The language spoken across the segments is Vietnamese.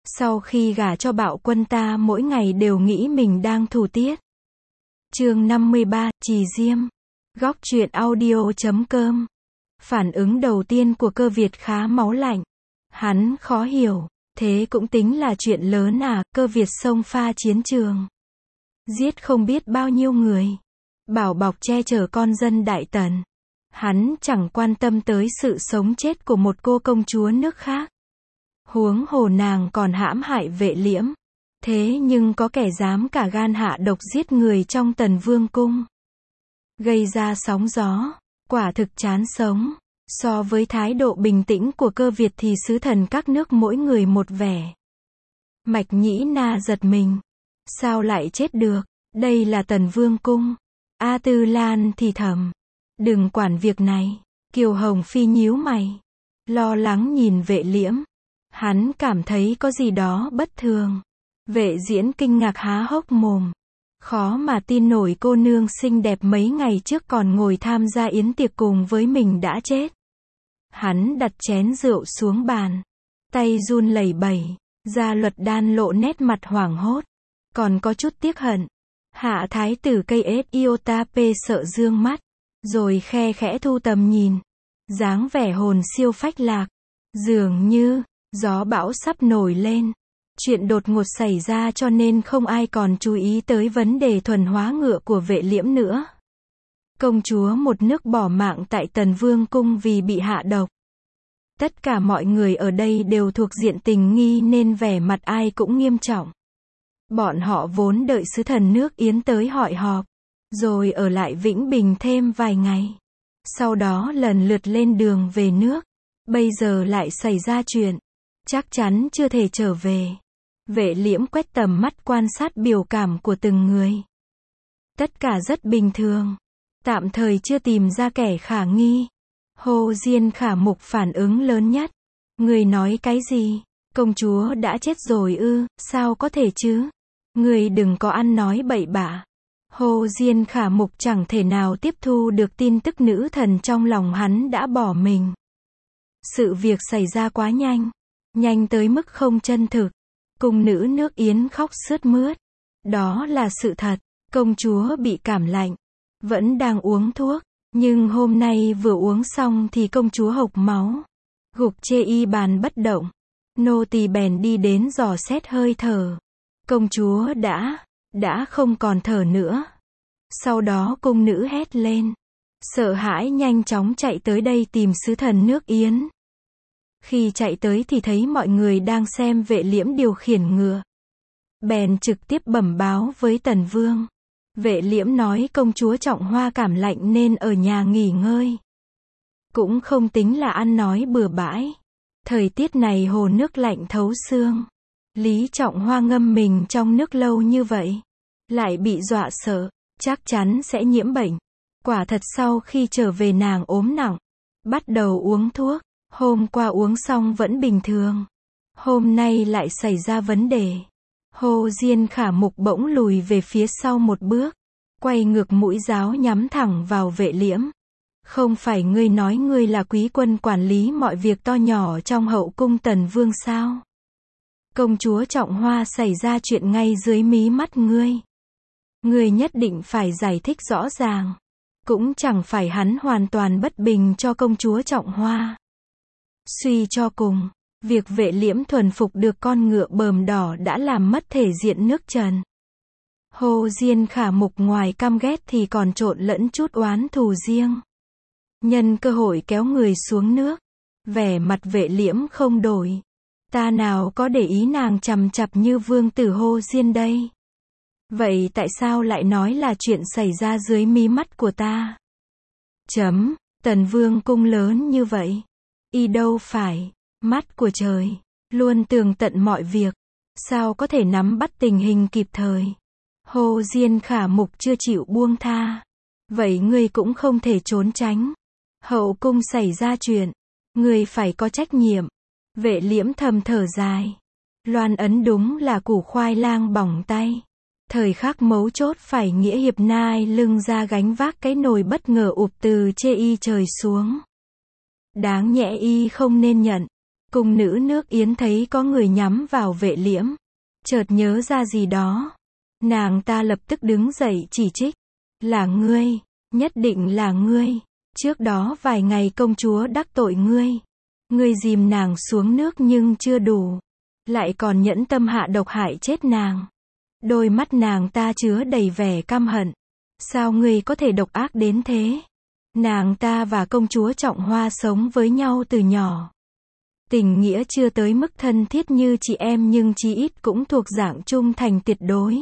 Sau khi gả cho Bạo Quân ta mỗi ngày đều nghĩ mình đang thủ tiết. Chương 53, Trì Diêm. Góc truyện audio.com. Phản ứng đầu tiên của Cơ Việt khá máu lạnh. Hắn khó hiểu, thế cũng tính là chuyện lớn à, Cơ Việt xông pha chiến trường. Giết không biết bao nhiêu người. Bảo bọc che chở con dân Đại Tần. Hắn chẳng quan tâm tới sự sống chết của một cô công chúa nước khác. Huống hồ nàng còn hãm hại Vệ Liễm. Thế nhưng có kẻ dám cả gan hạ độc giết người trong Tần Vương cung. Gây ra sóng gió, quả thực chán sống. So với thái độ bình tĩnh của Cơ Việt thì sứ thần các nước mỗi người một vẻ. Mạch Nhĩ Na giật mình. Sao lại chết được? Đây là Tần Vương cung. A Tư Lan thì thầm. Đừng quản việc này. Kiều Hồng Phi nhíu mày. Lo lắng nhìn Vệ Liễm. Hắn cảm thấy có gì đó bất thường. Vệ Diễn kinh ngạc há hốc mồm. Khó mà tin nổi cô nương xinh đẹp mấy ngày trước còn ngồi tham gia yến tiệc cùng với mình đã chết. Hắn đặt chén rượu xuống bàn. Tay run lẩy bẩy. Gia Luật Đan lộ nét mặt hoảng hốt. Còn có chút tiếc hận. Hạ thái tử cây Siotape sợ dương mắt. Rồi khe khẽ thu tầm nhìn. Dáng vẻ hồn siêu phách lạc. Dường như, gió bão sắp nổi lên. Chuyện đột ngột xảy ra cho nên không ai còn chú ý tới vấn đề thuần hóa ngựa của Vệ Liễm nữa. Công chúa một nước bỏ mạng tại Tần Vương cung vì bị hạ độc. Tất cả mọi người ở đây đều thuộc diện tình nghi nên vẻ mặt ai cũng nghiêm trọng. Bọn họ vốn đợi sứ thần nước Yến tới hỏi họp, rồi ở lại Vĩnh Bình thêm vài ngày. Sau đó lần lượt lên đường về nước. Bây giờ lại xảy ra chuyện. Chắc chắn chưa thể trở về. Vệ Liễm quét tầm mắt quan sát biểu cảm của từng người. Tất cả rất bình thường. Tạm thời chưa tìm ra kẻ khả nghi. Hồ Diên Khả Mục phản ứng lớn nhất. Người nói cái gì? Công chúa đã chết rồi ư? Sao có thể chứ? Người đừng có ăn nói bậy bạ. Hồ Diên Khả Mục chẳng thể nào tiếp thu được tin tức nữ thần trong lòng hắn đã bỏ mình. Sự việc xảy ra quá nhanh. Nhanh tới mức không chân thực. Cung nữ nước Yến khóc sướt mướt. Đó là sự thật. Công chúa bị cảm lạnh. Vẫn đang uống thuốc. Nhưng hôm nay vừa uống xong thì công chúa hộc máu. Gục chê y bàn bất động. Nô tỳ bèn đi đến dò xét hơi thở. Công chúa đã không còn thở nữa. Sau đó cung nữ hét lên. Sợ hãi nhanh chóng chạy tới đây tìm sứ thần nước Yến. Khi chạy tới thì thấy mọi người đang xem Vệ Liễm điều khiển ngựa. Bèn trực tiếp bẩm báo với Tần Vương. Vệ Liễm nói công chúa Trọng Hoa cảm lạnh nên ở nhà nghỉ ngơi. Cũng không tính là ăn nói bừa bãi. Thời tiết này hồ nước lạnh thấu xương. Lý Trọng Hoa ngâm mình trong nước lâu như vậy. Lại bị dọa sợ. Chắc chắn sẽ nhiễm bệnh. Quả thật sau khi trở về nàng ốm nặng. Bắt đầu uống thuốc. Hôm qua uống xong vẫn bình thường. Hôm nay lại xảy ra vấn đề. Hồ Diên Khả Mục bỗng lùi về phía sau một bước. Quay ngược mũi giáo nhắm thẳng vào Vệ Liễm. Không phải ngươi nói ngươi là quý quân quản lý mọi việc to nhỏ trong hậu cung Tần Vương sao? Công chúa Trọng Hoa xảy ra chuyện ngay dưới mí mắt ngươi. Ngươi nhất định phải giải thích rõ ràng. Cũng chẳng phải hắn hoàn toàn bất bình cho công chúa Trọng Hoa. Suy cho cùng, việc Vệ Liễm thuần phục được con ngựa bờm đỏ đã làm mất thể diện nước Trần. Hồ Diên Khả Mục ngoài căm ghét thì còn trộn lẫn chút oán thù riêng. Nhân cơ hội kéo người xuống nước. Vẻ mặt Vệ Liễm không đổi. Ta nào có để ý nàng chằm chặp như vương tử Hồ Diên đây. Vậy tại sao lại nói là chuyện xảy ra dưới mí mắt của ta? Tần Vương cung lớn như vậy. Y đâu phải mắt của trời, luôn tường tận mọi việc. Sao có thể nắm bắt tình hình kịp thời? Hồ Diên Khả Mục chưa chịu buông tha. Vậy ngươi cũng không thể trốn tránh. Hậu cung xảy ra chuyện. Ngươi phải có trách nhiệm. Vệ Liễm thầm thở dài. Loan ấn đúng là củ khoai lang bỏng tay. Thời khắc mấu chốt phải nghĩa hiệp nai lưng ra gánh vác cái nồi bất ngờ ụp từ chê y trời xuống. Đáng nhẽ y không nên nhận. Cung nữ nước Yến thấy có người nhắm vào Vệ Liễm, chợt nhớ ra gì đó. Nàng ta lập tức đứng dậy chỉ trích. Là ngươi, nhất định là ngươi. Trước đó vài ngày công chúa đắc tội ngươi. Ngươi dìm nàng xuống nước nhưng chưa đủ. Lại còn nhẫn tâm hạ độc hại chết nàng. Đôi mắt nàng ta chứa đầy vẻ căm hận. Sao ngươi có thể độc ác đến thế? Nàng ta và công chúa Trọng Hoa sống với nhau từ nhỏ. Tình nghĩa chưa tới mức thân thiết như chị em nhưng chí ít cũng thuộc dạng trung thành tuyệt đối.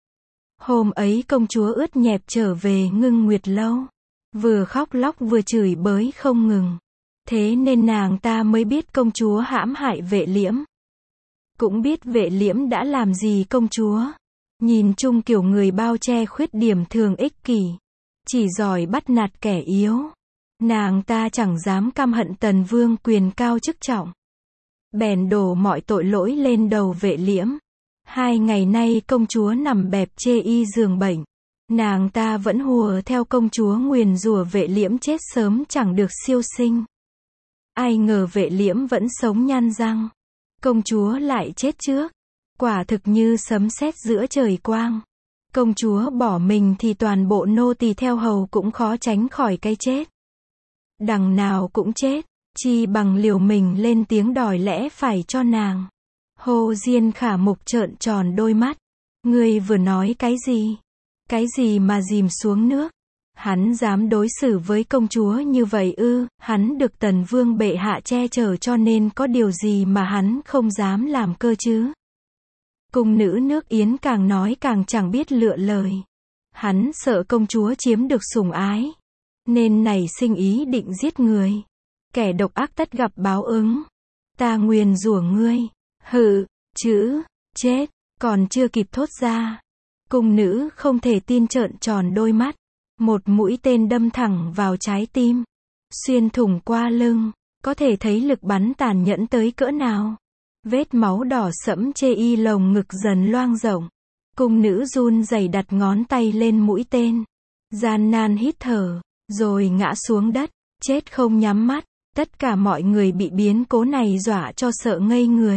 Hôm ấy công chúa ướt nhẹp trở về Ngưng Nguyệt Lâu. Vừa khóc lóc vừa chửi bới không ngừng. Thế nên nàng ta mới biết công chúa hãm hại Vệ Liễm. Cũng biết Vệ Liễm đã làm gì công chúa. Nhìn chung kiểu người bao che khuyết điểm thường ích kỷ. Chỉ giỏi bắt nạt kẻ yếu. Nàng ta chẳng dám căm hận Tần Vương quyền cao chức trọng. Bèn đổ mọi tội lỗi lên đầu Vệ Liễm. 2 ngày nay công chúa nằm bẹp chê y giường bệnh. Nàng ta vẫn hùa theo công chúa nguyền rủa Vệ Liễm chết sớm chẳng được siêu sinh. Ai ngờ Vệ Liễm vẫn sống nhăn răng. Công chúa lại chết trước. Quả thực như sấm sét giữa trời quang. Công chúa bỏ mình thì toàn bộ nô tỳ theo hầu cũng khó tránh khỏi cái chết. Đằng nào cũng chết, chi bằng liều mình lên tiếng đòi lẽ phải cho nàng. Hồ Diên Khả Mục trợn tròn đôi mắt. Ngươi vừa nói cái gì? Cái gì mà dìm xuống nước? Hắn dám đối xử với công chúa như vậy ư? Hắn được Tần Vương bệ hạ che chở cho nên có điều gì mà hắn không dám làm cơ chứ? Cung nữ nước Yến càng nói càng chẳng biết lựa lời. Hắn sợ công chúa chiếm được sủng ái, nên nảy sinh ý định giết người. Kẻ độc ác tất gặp báo ứng. Ta nguyền rủa ngươi. Hự, chữ, chết, còn chưa kịp thốt ra. Cung nữ không thể tin trợn tròn đôi mắt. Một mũi tên đâm thẳng vào trái tim. Xuyên thủng qua lưng. Có thể thấy lực bắn tàn nhẫn tới cỡ nào. Vết máu đỏ sẫm chê y lồng ngực dần loang rộng. Cung nữ run rẩy đặt ngón tay lên mũi tên. Gian nan hít thở, rồi ngã xuống đất, chết không nhắm mắt. Tất cả mọi người bị biến cố này dọa cho sợ ngây người.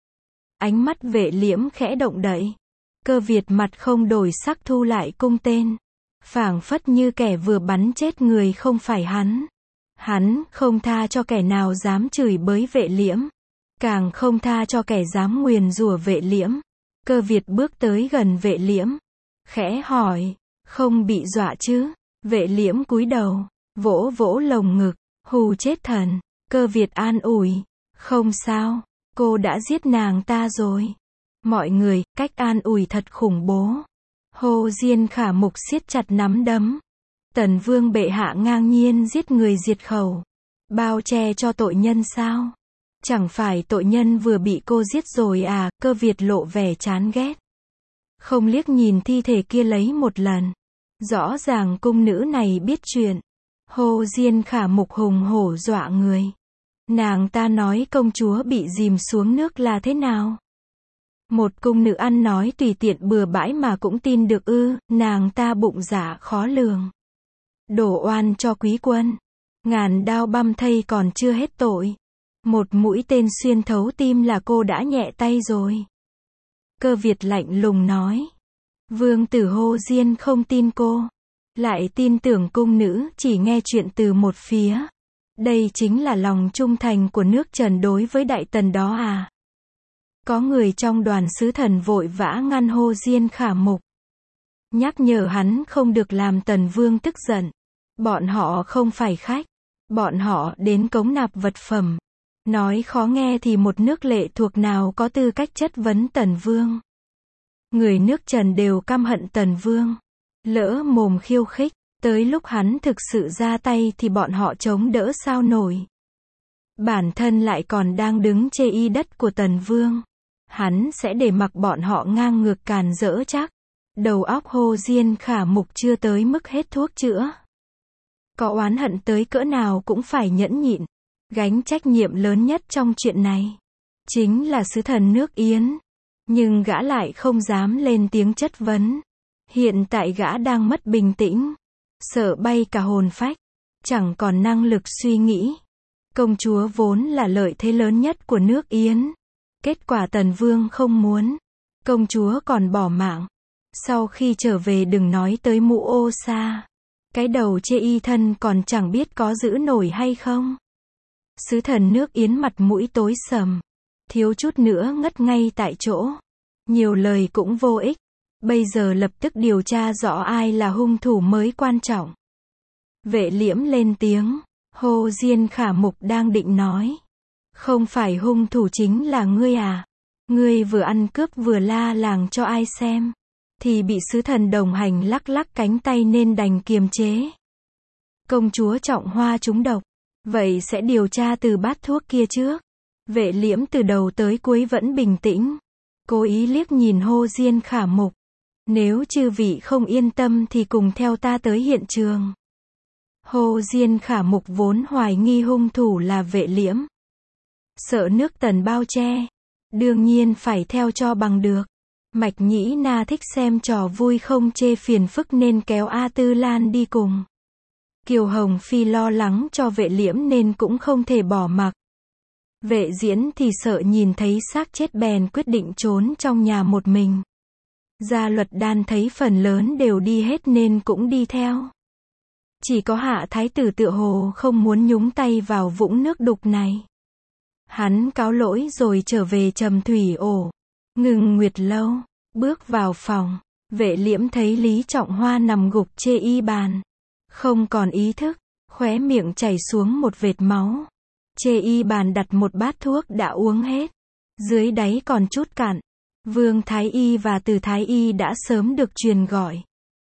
Ánh mắt Vệ Liễm khẽ động đậy. Cơ Việt mặt không đổi sắc thu lại cung tên. Phảng phất như kẻ vừa bắn chết người không phải hắn. Hắn không tha cho kẻ nào dám chửi bới Vệ Liễm. Càng không tha cho kẻ dám nguyền rủa Vệ Liễm. Cơ Việt bước tới gần Vệ Liễm. Khẽ hỏi, không bị dọa chứ? Vệ Liễm cúi đầu, vỗ vỗ lồng ngực, hù chết thần. Cơ Việt an ủi, không sao, cô đã giết nàng ta rồi. Mọi người, cách an ủi thật khủng bố. Hồ Diên Khả Mục siết chặt nắm đấm. Tần Vương bệ hạ ngang nhiên giết người diệt khẩu. Bao che cho tội nhân sao? Chẳng phải tội nhân vừa bị cô giết rồi à? Cơ Việt lộ vẻ chán ghét. Không liếc nhìn thi thể kia lấy một lần. Rõ ràng cung nữ này biết chuyện. Hồ Diên Khả Mục hùng hổ dọa người. Nàng ta nói công chúa bị dìm xuống nước là thế nào? Một cung nữ ăn nói tùy tiện bừa bãi mà cũng tin được ư? Nàng ta bụng dạ khó lường. Đổ oan cho quý quân. Ngàn đao băm thây còn chưa hết tội. Một mũi tên xuyên thấu tim là cô đã nhẹ tay rồi. Cơ Việt lạnh lùng nói. Vương tử Hồ Diên không tin cô. Lại tin tưởng cung nữ chỉ nghe chuyện từ một phía. Đây chính là lòng trung thành của nước Trần đối với Đại Tần đó à? Có người trong đoàn sứ thần vội vã ngăn Hồ Diên Khả Mục. Nhắc nhở hắn không được làm Tần Vương tức giận. Bọn họ không phải khách. Bọn họ đến cống nạp vật phẩm. Nói khó nghe thì một nước lệ thuộc nào có tư cách chất vấn Tần Vương. Người nước Trần đều căm hận Tần Vương. Lỡ mồm khiêu khích, tới lúc hắn thực sự ra tay thì bọn họ chống đỡ sao nổi. Bản thân lại còn đang đứng chê y đất của Tần Vương. Hắn sẽ để mặc bọn họ ngang ngược càn rỡ chắc. Đầu óc Hồ Diên Khả Mục chưa tới mức hết thuốc chữa. Có oán hận tới cỡ nào cũng phải nhẫn nhịn. Gánh trách nhiệm lớn nhất trong chuyện này chính là sứ thần nước Yến. Nhưng gã lại không dám lên tiếng chất vấn. Hiện tại gã đang mất bình tĩnh. Sợ bay cả hồn phách. Chẳng còn năng lực suy nghĩ. Công chúa vốn là lợi thế lớn nhất của nước Yến. Kết quả Tần Vương không muốn. Công chúa còn bỏ mạng. Sau khi trở về đừng nói tới mũ ô sa. Cái đầu chê y thân còn chẳng biết có giữ nổi hay không. Sứ thần nước Yến mặt mũi tối sầm. Thiếu chút nữa ngất ngay tại chỗ. Nhiều lời cũng vô ích. Bây giờ lập tức điều tra rõ ai là hung thủ mới quan trọng. Vệ Liễm lên tiếng. Hồ Diên Khả Mục đang định nói. Không phải hung thủ chính là ngươi à? Ngươi vừa ăn cướp vừa la làng cho ai xem. Thì bị sứ thần đồng hành lắc lắc cánh tay nên đành kiềm chế. Công chúa Trọng Hoa trúng độc. Vậy sẽ điều tra từ bát thuốc kia trước. Vệ Liễm từ đầu tới cuối vẫn bình tĩnh. Cố ý liếc nhìn Hồ Diên Khả Mục. Nếu chư vị không yên tâm thì cùng theo ta tới hiện trường. Hồ Diên Khả Mục vốn hoài nghi hung thủ là Vệ Liễm. Sợ nước Tần bao che. Đương nhiên phải theo cho bằng được. Mạch Nhĩ Na thích xem trò vui không chê phiền phức nên kéo A Tư Lan đi cùng. Kiều Hồng Phi lo lắng cho Vệ Liễm nên cũng không thể bỏ mặc. Vệ Diễn thì sợ nhìn thấy xác chết bèn quyết định trốn trong nhà một mình. Gia Luật Đan thấy phần lớn đều đi hết nên cũng đi theo. Chỉ có Hạ Thái Tử tựa hồ không muốn nhúng tay vào vũng nước đục này. Hắn cáo lỗi rồi trở về Trầm Thủy Ổ. Ngừng Nguyệt Lâu, bước vào phòng. Vệ Liễm thấy Lý Trọng Hoa nằm gục chê y bàn. Không còn ý thức, khóe miệng chảy xuống một vệt máu. Chê y bàn đặt một bát thuốc đã uống hết. Dưới đáy còn chút cạn. Vương Thái Y và Từ Thái Y đã sớm được truyền gọi.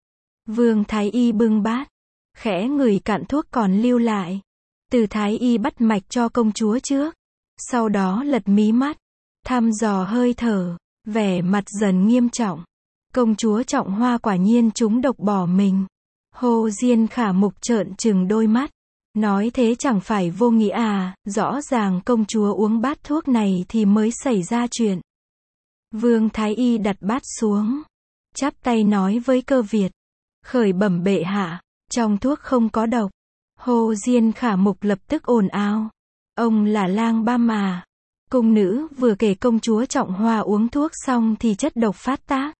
Vương Thái Y bưng bát. Khẽ ngửi cạn thuốc còn lưu lại. Từ Thái Y bắt mạch cho công chúa trước. Sau đó lật mí mắt. Thăm dò hơi thở. Vẻ mặt dần nghiêm trọng. Công chúa Trọng Hoa quả nhiên trúng độc bỏ mình. Hồ Diên Khả Mục trợn trừng đôi mắt. Nói thế chẳng phải vô nghĩa à, rõ ràng công chúa uống bát thuốc này thì mới xảy ra chuyện. Vương Thái Y đặt bát xuống. Chắp tay nói với Cơ Việt. Khởi bẩm bệ hạ, trong thuốc không có độc. Hồ Diên Khả Mục lập tức ồn ào. Ông là lang ba mà. Cung nữ vừa kể công chúa Trọng Hoa uống thuốc xong thì chất độc phát tác.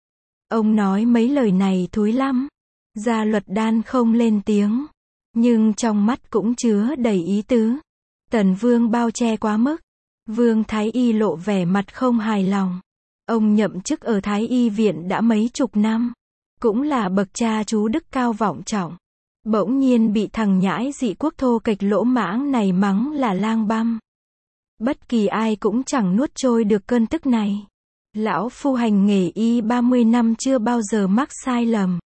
Ông nói mấy lời này thúi lắm. Gia Luật Đan không lên tiếng. Nhưng trong mắt cũng chứa đầy ý tứ. Tần Vương bao che quá mức. Vương Thái Y lộ vẻ mặt không hài lòng. Ông nhậm chức ở Thái Y viện đã mấy chục năm. Cũng là bậc cha chú đức cao vọng trọng. Bỗng nhiên bị thằng nhãi dị quốc thô kệch lỗ mãng này mắng là lang băm. Bất kỳ ai cũng chẳng nuốt trôi được cơn tức này. Lão phu hành nghề y 30 năm chưa bao giờ mắc sai lầm.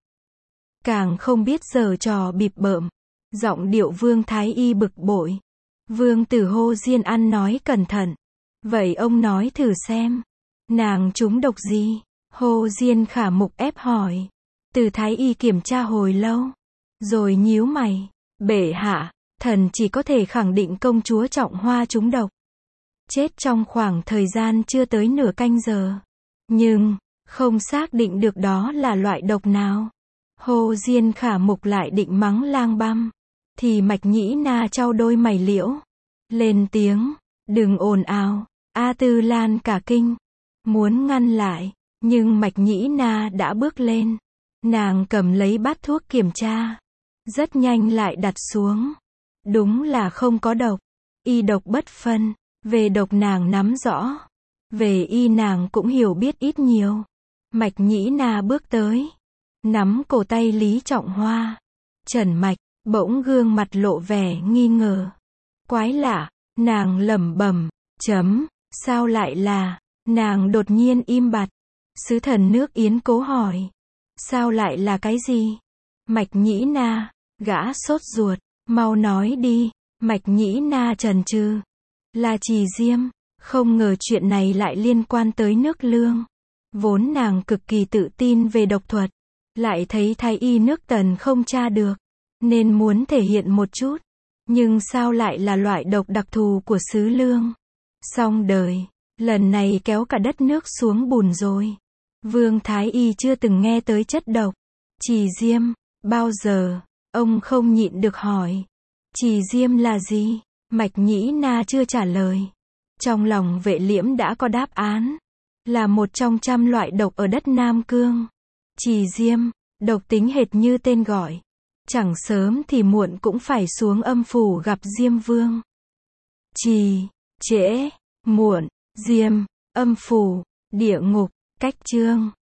Càng không biết giở trò bịp bợm. Giọng điệu Vương Thái Y bực bội. Vương tử Hồ Diên ăn nói cẩn thận. Vậy ông nói thử xem. Nàng trúng độc gì? Hồ Diên Khả Mục ép hỏi. Từ Thái Y kiểm tra hồi lâu. Rồi nhíu mày. Bệ hạ, thần chỉ có thể khẳng định công chúa Trọng Hoa trúng độc. Chết trong khoảng thời gian chưa tới nửa canh giờ. Nhưng, không xác định được đó là loại độc nào. Hồ Diên Khả Mục lại định mắng lang băm. Thì Mạch Nhĩ Na trao đôi mày liễu. Lên tiếng. Đừng ồn ào. A Tư Lan cả kinh. Muốn ngăn lại. Nhưng Mạch Nhĩ Na đã bước lên. Nàng cầm lấy bát thuốc kiểm tra. Rất nhanh lại đặt xuống. Đúng là không có độc. Y độc bất phân. Về độc nàng nắm rõ. Về y nàng cũng hiểu biết ít nhiều. Mạch Nhĩ Na bước tới. Nắm cổ tay Lý Trọng Hoa. Trần Mạch, bỗng gương mặt lộ vẻ nghi ngờ. Quái lạ, nàng lẩm bẩm, sao lại là, nàng đột nhiên im bặt. Sứ thần nước Yến cố hỏi. Sao lại là cái gì? Mạch Nhĩ Na, gã sốt ruột, mau nói đi. Mạch Nhĩ Na chần chừ. Là Trì Diêm, không ngờ chuyện này lại liên quan tới nước Lương. Vốn nàng cực kỳ tự tin về độc thuật. Lại thấy Thái Y nước Tần không tra được. Nên muốn thể hiện một chút. Nhưng sao lại là loại độc đặc thù của xứ Lương? Xong đời. Lần này kéo cả đất nước xuống bùn rồi. Vương Thái Y chưa từng nghe tới chất độc. Trì Diêm, bao giờ? Ông không nhịn được hỏi. Trì Diêm là gì? Mạch Nhĩ Na chưa trả lời. Trong lòng Vệ Liễm đã có đáp án. Là một trong trăm loại độc ở đất Nam Cương. Trì diêm, độc tính hệt như tên gọi. Chẳng sớm thì muộn cũng phải xuống âm phủ gặp Diêm Vương. Trì, trễ, muộn, diêm, âm phủ, địa ngục, cách chương.